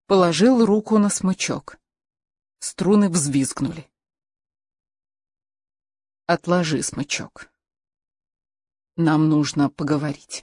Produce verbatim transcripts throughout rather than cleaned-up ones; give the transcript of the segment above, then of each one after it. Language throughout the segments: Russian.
положил руку на смычок. Струны взвизгнули. «Отложи смычок. Нам нужно поговорить».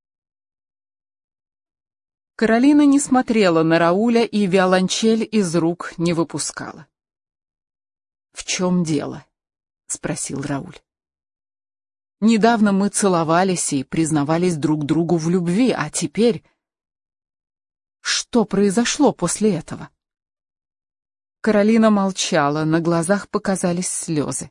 Каролина не смотрела на Рауля и виолончель из рук не выпускала. «В чем дело?» — спросил Рауль. «Недавно мы целовались и признавались друг другу в любви, а теперь... Что произошло после этого?» Каролина молчала, на глазах показались слезы.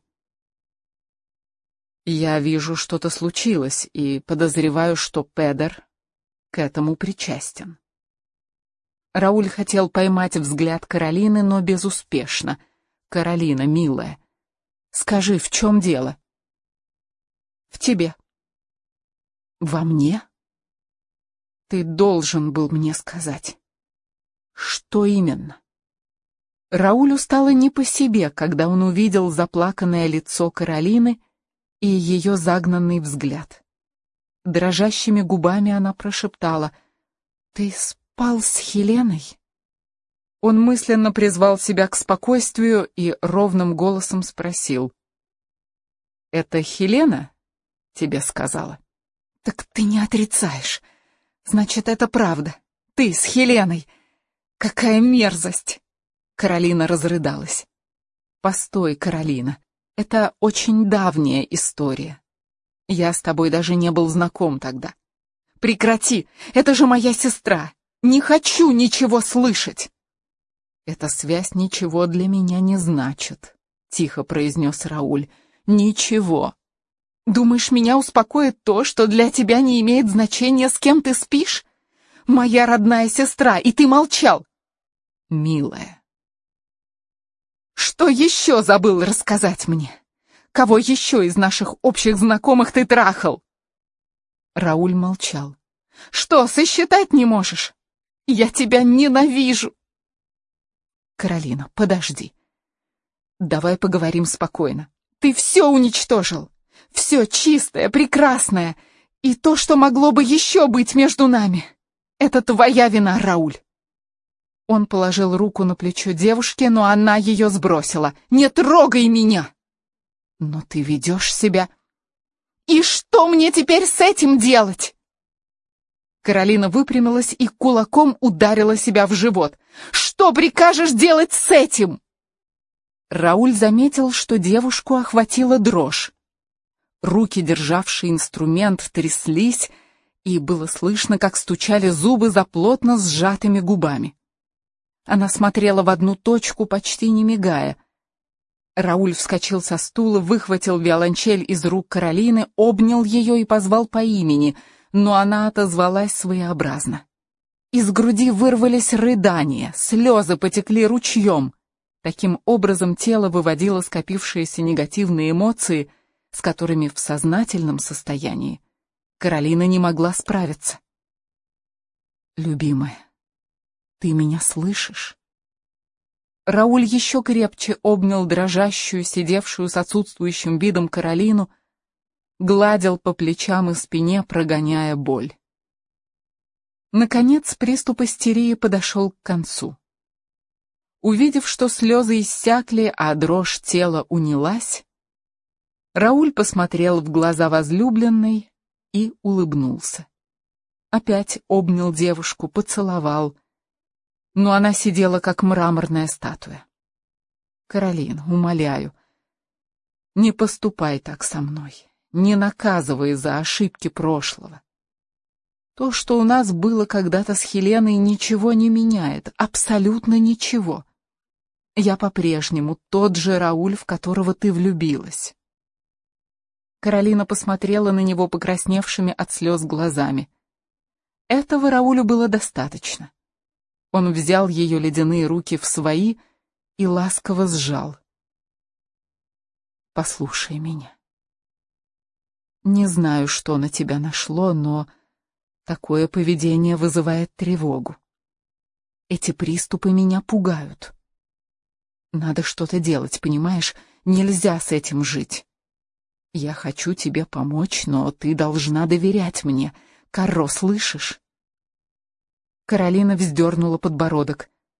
«Я вижу, что-то случилось, и подозреваю, что Педер к этому причастен». Рауль хотел поймать взгляд Каролины, но безуспешно. «Каролина, милая, скажи, в чем дело?» «В тебе». «Во мне?» «Ты должен был мне сказать». «Что именно?» Раулю стало не по себе, когда он увидел заплаканное лицо Каролины и ее загнанный взгляд. Дрожащими губами она прошептала: «Ты спал с Хеленой?» Он мысленно призвал себя к спокойствию и ровным голосом спросил: «Это Хелена тебе сказала?» «Так ты не отрицаешь. Значит, это правда. Ты с Хеленой. Какая мерзость!» Каролина разрыдалась. «Постой, Каролина, это очень давняя история. Я с тобой даже не был знаком тогда. Прекрати, это же моя сестра. Не хочу ничего слышать!» «Эта связь ничего для меня не значит», — тихо произнес Рауль. «Ничего. Думаешь, меня успокоит то, что для тебя не имеет значения, с кем ты спишь? Моя родная сестра, и ты молчал!» «Милая». «Что еще забыл рассказать мне? Кого еще из наших общих знакомых ты трахал?» Рауль молчал. «Что, сосчитать не можешь? Я тебя ненавижу!» «Каролина, подожди. Давай поговорим спокойно. Ты все уничтожил. Все чистое, прекрасное. И то, что могло бы еще быть между нами. Это твоя вина, Рауль». Он положил руку на плечо девушки, но она ее сбросила. «Не трогай меня!» «Но ты ведешь себя...» «И что мне теперь с этим делать?» Каролина выпрямилась и кулаком ударила себя в живот. «Что прикажешь делать с этим?» Рауль заметил, что девушку охватила дрожь. Руки, державшие инструмент, тряслись, и было слышно, как стучали зубы за плотно сжатыми губами. Она смотрела в одну точку, почти не мигая. Рауль вскочил со стула, выхватил виолончель из рук Каролины, обнял ее и позвал по имени, но она отозвалась своеобразно. Из груди вырвались рыдания, слезы потекли ручьем. Таким образом тело выводило скопившиеся негативные эмоции, с которыми в сознательном состоянии Каролина не могла справиться. «Любимая, ты меня слышишь?» Рауль еще крепче обнял дрожащую, сидевшую с отсутствующим видом Каролину, гладил по плечам и спине, прогоняя боль. Наконец приступ истерии подошел к концу. Увидев, что слезы иссякли, а дрожь тела унялась, Рауль посмотрел в глаза возлюбленной и улыбнулся. Опять обнял девушку, поцеловал, но она сидела как мраморная статуя. «Каролин, умоляю, не поступай так со мной, не наказывай за ошибки прошлого. То, что у нас было когда-то с Хеленой, ничего не меняет, абсолютно ничего. Я по-прежнему тот же Рауль, в которого ты влюбилась». Каролина посмотрела на него покрасневшими от слез глазами. Этого Раулю было достаточно. Он взял ее ледяные руки в свои и ласково сжал. «Послушай меня. Не знаю, что на тебя нашло, но такое поведение вызывает тревогу. Эти приступы меня пугают. Надо что-то делать, понимаешь? Нельзя с этим жить. Я хочу тебе помочь, но ты должна доверять мне. Каро, слышишь?» Каролина вздернула подбородок.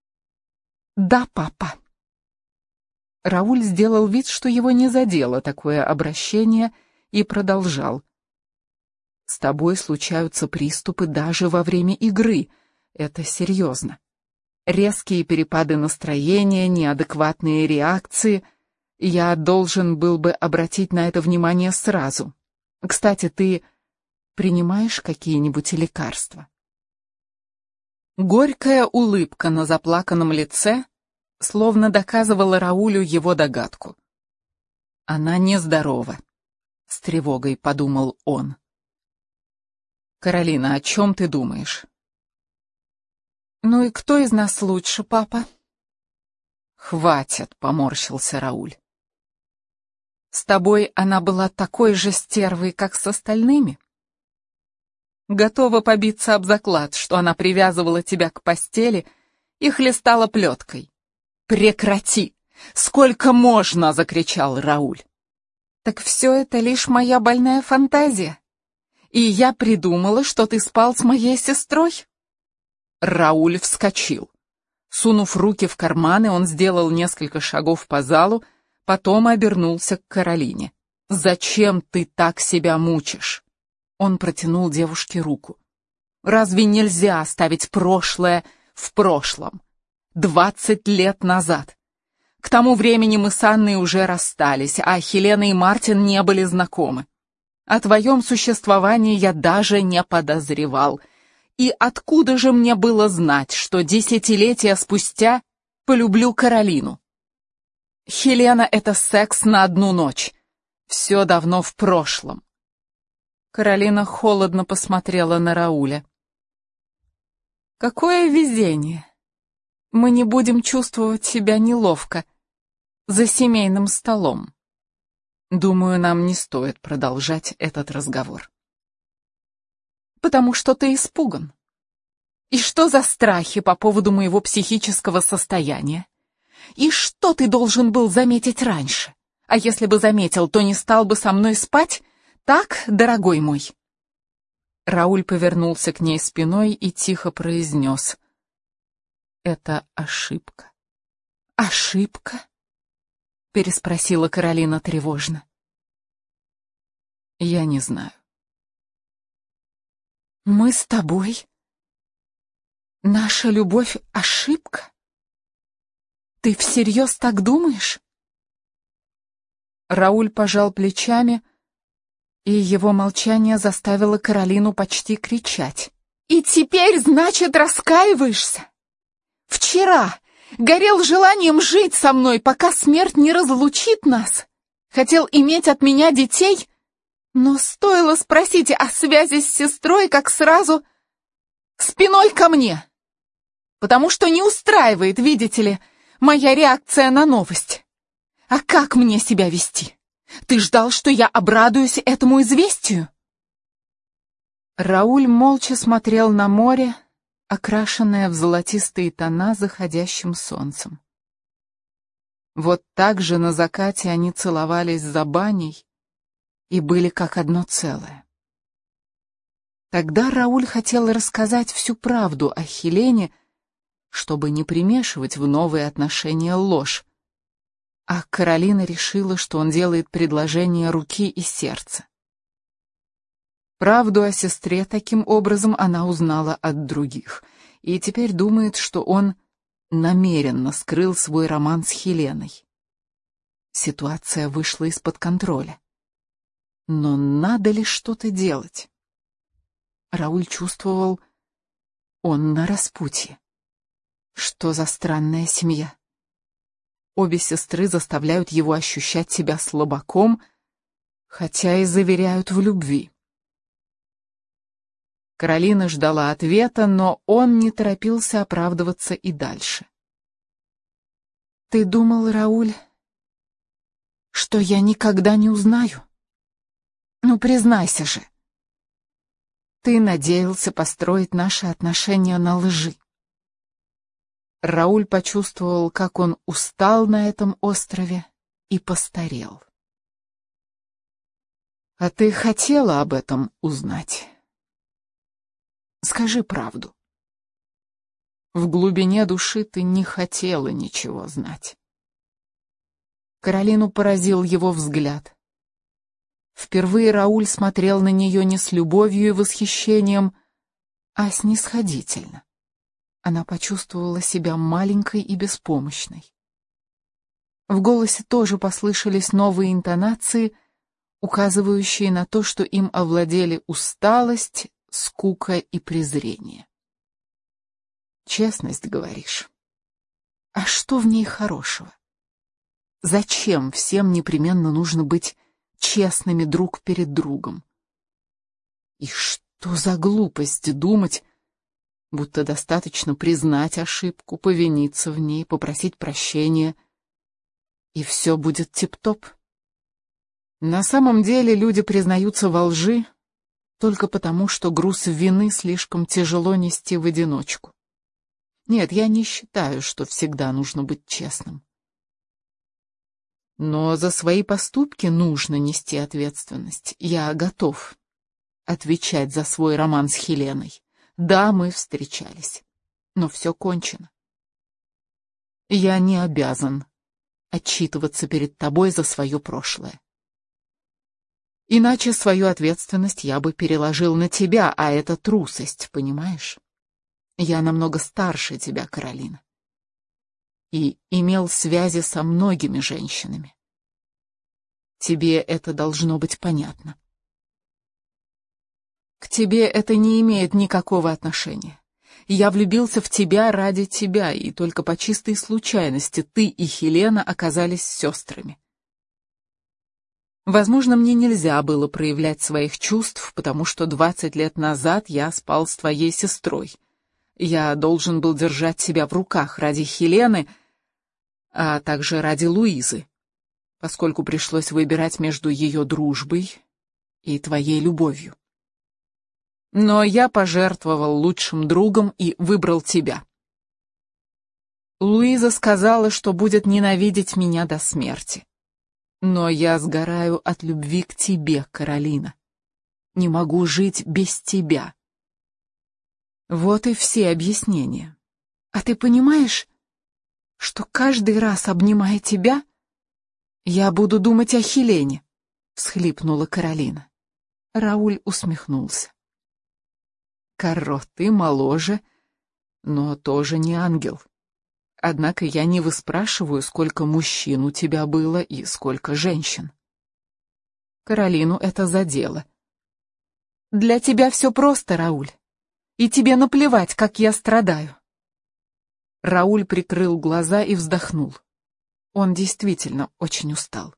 Да, папа. Рауль сделал вид, что его не задело такое обращение, и продолжал. С тобой случаются приступы даже во время игры. Это серьезно. Резкие перепады настроения, неадекватные реакции. Я должен был бы обратить на это внимание сразу. Кстати, ты принимаешь какие-нибудь лекарства? Горькая улыбка на заплаканном лице словно доказывала Раулю его догадку. Она нездорова, с тревогой подумал он. Каролина, о чем ты думаешь? Ну и кто из нас лучше, папа? Хватит, поморщился Рауль. С тобой она была такой же стервой, как с остальными? Готова побиться об заклад, что она привязывала тебя к постели и хлестала плеткой. «Прекрати! Сколько можно!» — закричал Рауль. «Так все это лишь моя больная фантазия. И я придумала, что ты спал с моей сестрой». Рауль вскочил. Сунув руки в карманы, он сделал несколько шагов по залу, потом обернулся к Каролине. «Зачем ты так себя мучишь?» Он протянул девушке руку. «Разве нельзя оставить прошлое в прошлом? Двадцать лет назад. К тому времени мы с Анной уже расстались, а Хелена и Мартин не были знакомы. О твоем существовании я даже не подозревал. И откуда же мне было знать, что десятилетия спустя полюблю Каролину? Хелена — это секс на одну ночь. Все давно в прошлом». Каролина холодно посмотрела на Рауля. «Какое везение! Мы не будем чувствовать себя неловко за семейным столом. Думаю, нам не стоит продолжать этот разговор. Потому что ты испуган. И что за страхи по поводу моего психического состояния? И что ты должен был заметить раньше? А если бы заметил, то не стал бы со мной спать? Так, дорогой мой?» Рауль повернулся к ней спиной и тихо произнес. «Это ошибка». «Ошибка?» — переспросила Каролина тревожно. «Я не знаю». «Мы с тобой? Наша любовь — ошибка? Ты всерьез так думаешь?» Рауль пожал плечами, и его молчание заставило Каролину почти кричать. «И теперь, значит, раскаиваешься? Вчера горел желанием жить со мной, пока смерть не разлучит нас. Хотел иметь от меня детей, но стоило спросить о связи с сестрой, как сразу спиной ко мне. Потому что не устраивает, видите ли, моя реакция на новость. А как мне себя вести? Ты ждал, что я обрадуюсь этому известию?» Рауль молча смотрел на море, окрашенное в золотистые тона заходящим солнцем. Вот так же на закате они целовались за баней и были как одно целое. Тогда Рауль хотел рассказать всю правду о Хелене, чтобы не примешивать в новые отношения ложь, а Каролина решила, что он делает предложение руки и сердца. Правду о сестре таким образом она узнала от других, и теперь думает, что он намеренно скрыл свой роман с Хеленой. Ситуация вышла из-под контроля. Но надо ли что-то делать? Рауль чувствовал, он на распутье. Что за странная семья? Обе сестры заставляют его ощущать себя слабаком, хотя и заверяют в любви. Каролина ждала ответа, но он не торопился оправдываться и дальше. «Ты думал, Рауль, что я никогда не узнаю? Ну, признайся же. Ты надеялся построить наши отношения на лжи». Рауль почувствовал, как он устал на этом острове и постарел. «А ты хотела об этом узнать? Скажи правду». В глубине души ты не хотела ничего знать. Каролину поразил его взгляд. Впервые Рауль смотрел на нее не с любовью и восхищением, а снисходительно. Она почувствовала себя маленькой и беспомощной. В голосе тоже послышались новые интонации, указывающие на то, что им овладели усталость, скука и презрение. Честность, говоришь? А что в ней хорошего? Зачем всем непременно нужно быть честными друг перед другом? И что за глупость думать, будто достаточно признать ошибку, повиниться в ней, попросить прощения, и все будет тип-топ? На самом деле люди признаются во лжи только потому, что груз вины слишком тяжело нести в одиночку. Нет, я не считаю, что всегда нужно быть честным. Но за свои поступки нужно нести ответственность. Я готов отвечать за свой роман с Хеленой. Да, мы встречались, но все кончено. Я не обязан отчитываться перед тобой за свое прошлое. Иначе свою ответственность я бы переложил на тебя, а это трусость, понимаешь? Я намного старше тебя, Каролина, и имел связи со многими женщинами. Тебе это должно быть понятно. К тебе это не имеет никакого отношения. Я влюбился в тебя ради тебя, и только по чистой случайности ты и Хелена оказались сестрами. Возможно, мне нельзя было проявлять своих чувств, потому что двадцать лет назад я спал с твоей сестрой. Я должен был держать себя в руках ради Хелены, а также ради Луизы, поскольку пришлось выбирать между ее дружбой и твоей любовью. Но я пожертвовал лучшим другом и выбрал тебя. Луиза сказала, что будет ненавидеть меня до смерти. Но я сгораю от любви к тебе, Каролина. Не могу жить без тебя. Вот и все объяснения. А ты понимаешь, что каждый раз, обнимая тебя, я буду думать о Хелене? Всхлипнула Каролина. Рауль усмехнулся. Карро, ты моложе, но тоже не ангел. Однако я не выспрашиваю, сколько мужчин у тебя было и сколько женщин. Каролину это задело. Для тебя все просто, Рауль. И тебе наплевать, как я страдаю. Рауль прикрыл глаза и вздохнул. Он действительно очень устал.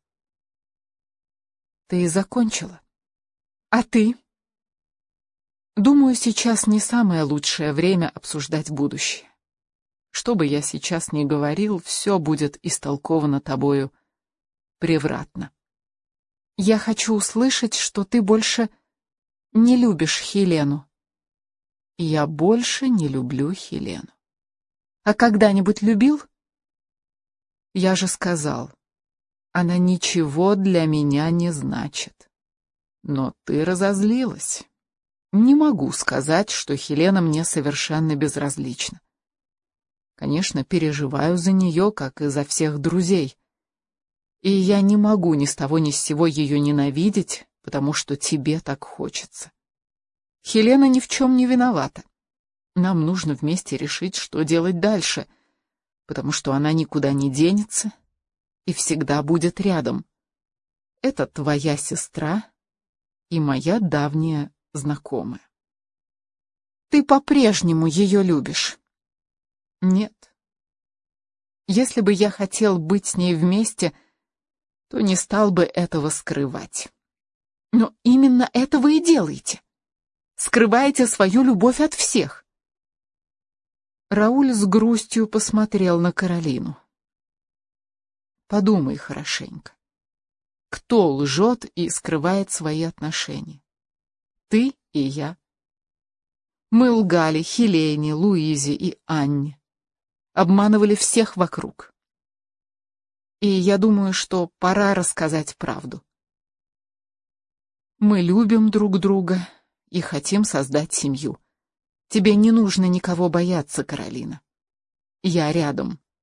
Ты закончила? А ты? Думаю, сейчас не самое лучшее время обсуждать будущее. Что бы я сейчас ни говорил, все будет истолковано тобою превратно. Я хочу услышать, что ты больше не любишь Хелену. Я больше не люблю Хелену. А когда-нибудь любил? Я же сказал, она ничего для меня не значит. Но ты разозлилась. Не могу сказать, что Хелена мне совершенно безразлична. Конечно, переживаю за нее, как и за всех друзей. И я не могу ни с того ни с сего ее ненавидеть, потому что тебе так хочется. Хелена ни в чем не виновата. Нам нужно вместе решить, что делать дальше, потому что она никуда не денется и всегда будет рядом. Это твоя сестра и моя давняя знакомая. Ты по-прежнему ее любишь? Нет. Если бы я хотел быть с ней вместе, то не стал бы этого скрывать. Но именно этого и делаете. Скрываете свою любовь от всех. Рауль с грустью посмотрел на Каролину. Подумай хорошенько. Кто лжет и скрывает свои отношения? Ты и я. Мы лгали Хелене, Луизе и Анне. Обманывали всех вокруг. И я думаю, что пора рассказать правду. Мы любим друг друга и хотим создать семью. Тебе не нужно никого бояться, Каролина. Я рядом.